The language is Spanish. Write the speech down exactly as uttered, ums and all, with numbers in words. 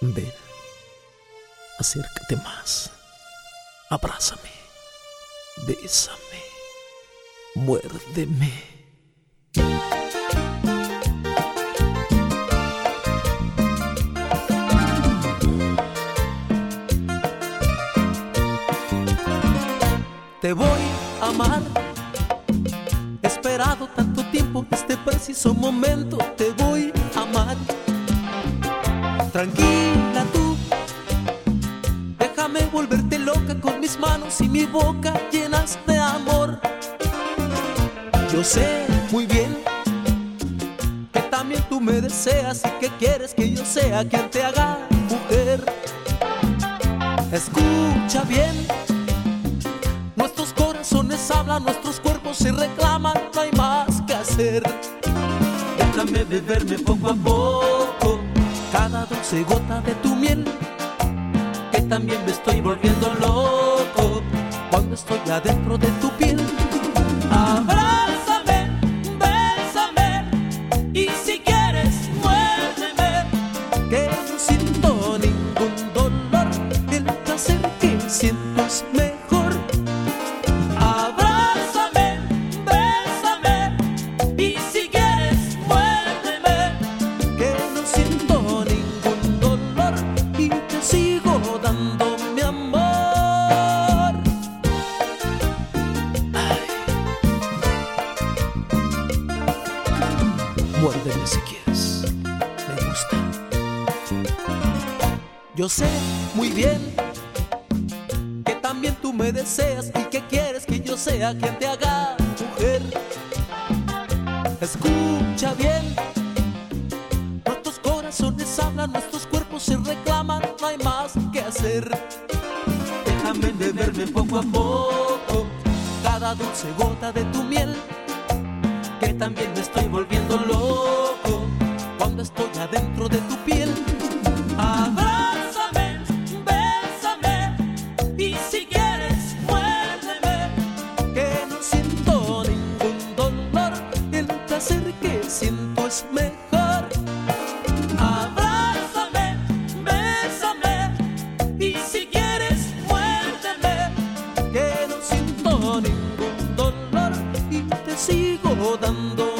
Ven, acércate más, abrázame, bésame, muérdeme. Te voy a amar, he esperado tanto tiempo este preciso momento. Te voy a amar, tranquila tú, déjame volverte loca con mis manos y mi boca llenas de amor. Yo sé muy bien que también tú me deseas y que quieres que yo sea quien te haga mujer. Escucha bien, nuestros corazones hablan, nuestros cuerpos se reclaman, no hay más que hacer. Déjame beberme poco a poco cada dulce gota de tu miel, que también me estoy volviendo loco cuando estoy adentro de tu piel. Abrázame, bésame y si quieres muérdeme, que no siento ningún dolor, el placer que siento es mejor. Abrázame, bésame y si quieres muérdeme, que no siento ningún dolor y te sigo dando mi amor. Ay. Muérdeme si quieres, me gusta. Yo sé muy bien que también tú me deseas y que quieres que yo sea quien te haga mujer. Escucha bien, nuestros corazones hablan, nuestros cuerpos se reclaman, no hay más que hacer. Déjame beberme poco a poco cada dulce gota de tu miel, que también me estoy volviendo loco cuando estoy adentro de tu piel. Abrázame, bésame y si quieres muérdeme, que no siento ningún dolor, el placer que siento es mejor. Abrázame, bésame y si quieres muérdeme, que no siento ningún dolor y te sigo dando